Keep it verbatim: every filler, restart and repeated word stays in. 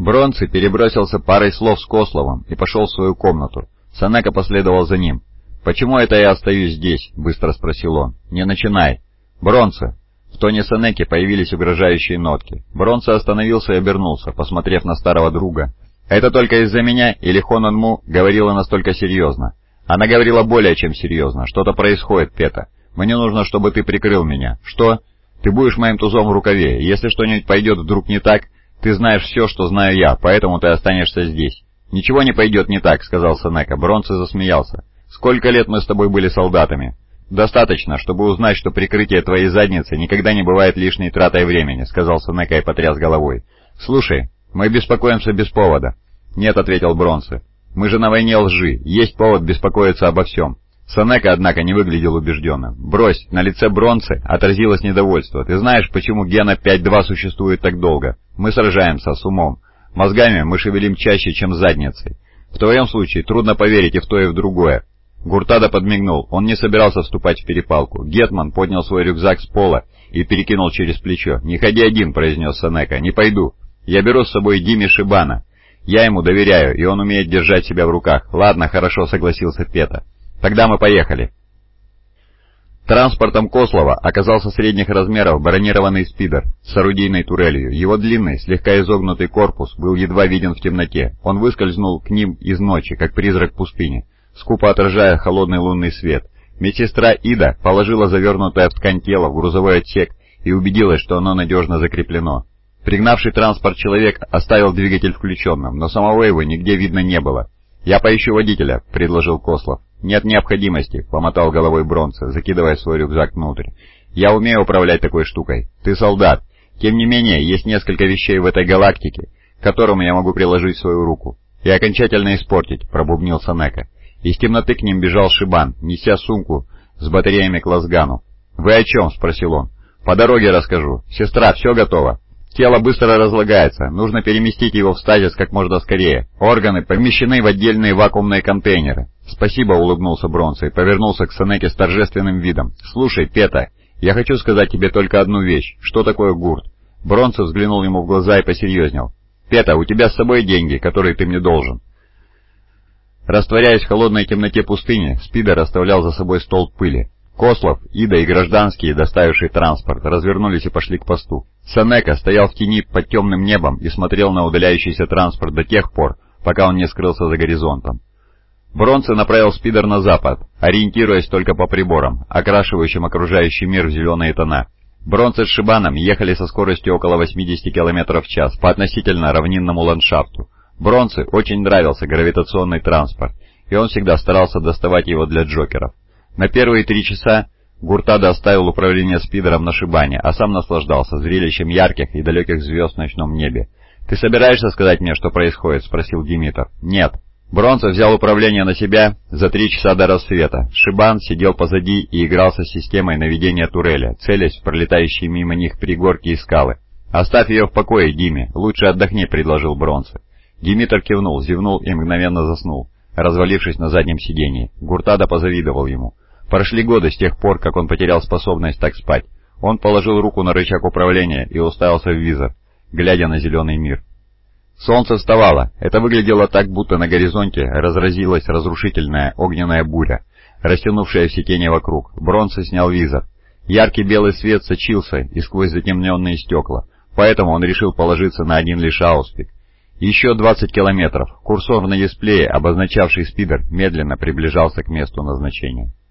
Бронце перебросился парой слов с Кословым и пошел в свою комнату. Сенека последовал за ним. «Почему это я остаюсь здесь?» — быстро спросил он. «Не начинай». «Бронце!» В тоне Сенеки появились угрожающие нотки. Бронце остановился и обернулся, посмотрев на старого друга. «Это только из-за меня или Хонон Му говорила настолько серьезно?» «Она говорила более чем серьезно. Что-то происходит, Пета. Мне нужно, чтобы ты прикрыл меня». «Что?» «Ты будешь моим тузом в рукаве. Если что-нибудь пойдет вдруг не так, ты знаешь все, что знаю я, поэтому ты останешься здесь». «Ничего не пойдет не так», — сказал Сенека. Бронце засмеялся. «Сколько лет мы с тобой были солдатами?» «Достаточно, чтобы узнать, что прикрытие твоей задницы никогда не бывает лишней тратой времени», — сказал Сенека и потряс головой. «Слушай, мы беспокоимся без повода». «Нет», — ответил Бронце. «Мы же на войне лжи. Есть повод беспокоиться обо всем». Сенека, однако, не выглядел убежденным. «Брось!» На лице Бронце отразилось недовольство. «Ты знаешь, почему Гена пять два существует так долго? Мы сражаемся с умом. Мозгами мы шевелим чаще, чем задницей. В твоем случае трудно поверить и в то, и в другое». Гуртада подмигнул. Он не собирался вступать в перепалку. Гетман поднял свой рюкзак с пола и перекинул через плечо. «Не ходи один», — произнес Сенека. «Не пойду. Я беру с собой Дими Шибана. Я ему доверяю, и он умеет держать себя в руках». «Ладно, хорошо», — согласился Пета. «Тогда мы поехали». Транспортом Кослова оказался средних размеров бронированный спидер с орудийной турелью. Его длинный, слегка изогнутый корпус был едва виден в темноте. Он выскользнул к ним из ночи, как призрак пустыни, скупо отражая холодный лунный свет. Медсестра Ида положила завернутое в ткань тело в грузовой отсек и убедилась, что оно надежно закреплено. Пригнавший транспорт человек оставил двигатель включенным, но самого его нигде видно не было. «Я поищу водителя», — предложил Кослов. «Нет необходимости», — помотал головой Бронце, закидывая свой рюкзак внутрь. «Я умею управлять такой штукой. Ты солдат. Тем не менее, есть несколько вещей в этой галактике, к которым я могу приложить свою руку и окончательно испортить», — пробубнил Сенека. Из темноты к ним бежал Шибан, неся сумку с батареями к лазгану. «Вы о чем?» — спросил он. «По дороге расскажу. Сестра, все готово?» «Тело быстро разлагается. Нужно переместить его в стазис как можно скорее. Органы помещены в отдельные вакуумные контейнеры». «Спасибо», — улыбнулся Бронце и повернулся к Сенеке с торжественным видом. «Слушай, Пета, я хочу сказать тебе только одну вещь. Что такое гурт?» Бронце взглянул ему в глаза и посерьезнел. «Пета, у тебя с собой деньги, которые ты мне должен». Растворяясь в холодной темноте пустыни, спидер оставлял за собой столб пыли. Кослов, Ида и гражданские, доставившие транспорт, развернулись и пошли к посту. Сенека стоял в тени под темным небом и смотрел на удаляющийся транспорт до тех пор, пока он не скрылся за горизонтом. Бронце направил спидер на запад, ориентируясь только по приборам, окрашивающим окружающий мир в зеленые тона. Бронце с Шибаном ехали со скоростью около восьмидесяти километров в час по относительно равнинному ландшафту. Бронце очень нравился гравитационный транспорт, и он всегда старался доставать его для джокеров. На первые три часа Гуртада оставил управление спидером на Шибане, а сам наслаждался зрелищем ярких и далеких звезд в ночном небе. «Ты собираешься сказать мне, что происходит?» — спросил Димитр. «Нет». Бронце взял управление на себя за три часа до рассвета. Шибан сидел позади и игрался с системой наведения турели, целясь в пролетающие мимо них пригорки и скалы. «Оставь ее в покое, Диме, лучше отдохни», — предложил Бронце. Димитр кивнул, зевнул и мгновенно заснул, развалившись на заднем сидении. Гуртада позавидовал ему. Прошли годы с тех пор, как он потерял способность так спать. Он положил руку на рычаг управления и уставился в визор, глядя на зеленый мир. Солнце вставало. Это выглядело так, будто на горизонте разразилась разрушительная огненная буря, растянувшая все тени вокруг. Бронце снял визор. Яркий белый свет сочился и сквозь затемненные стекла, поэтому он решил положиться на один лишь ауспик. Еще двадцать километров. Курсор на дисплее, обозначавший спидер, медленно приближался к месту назначения.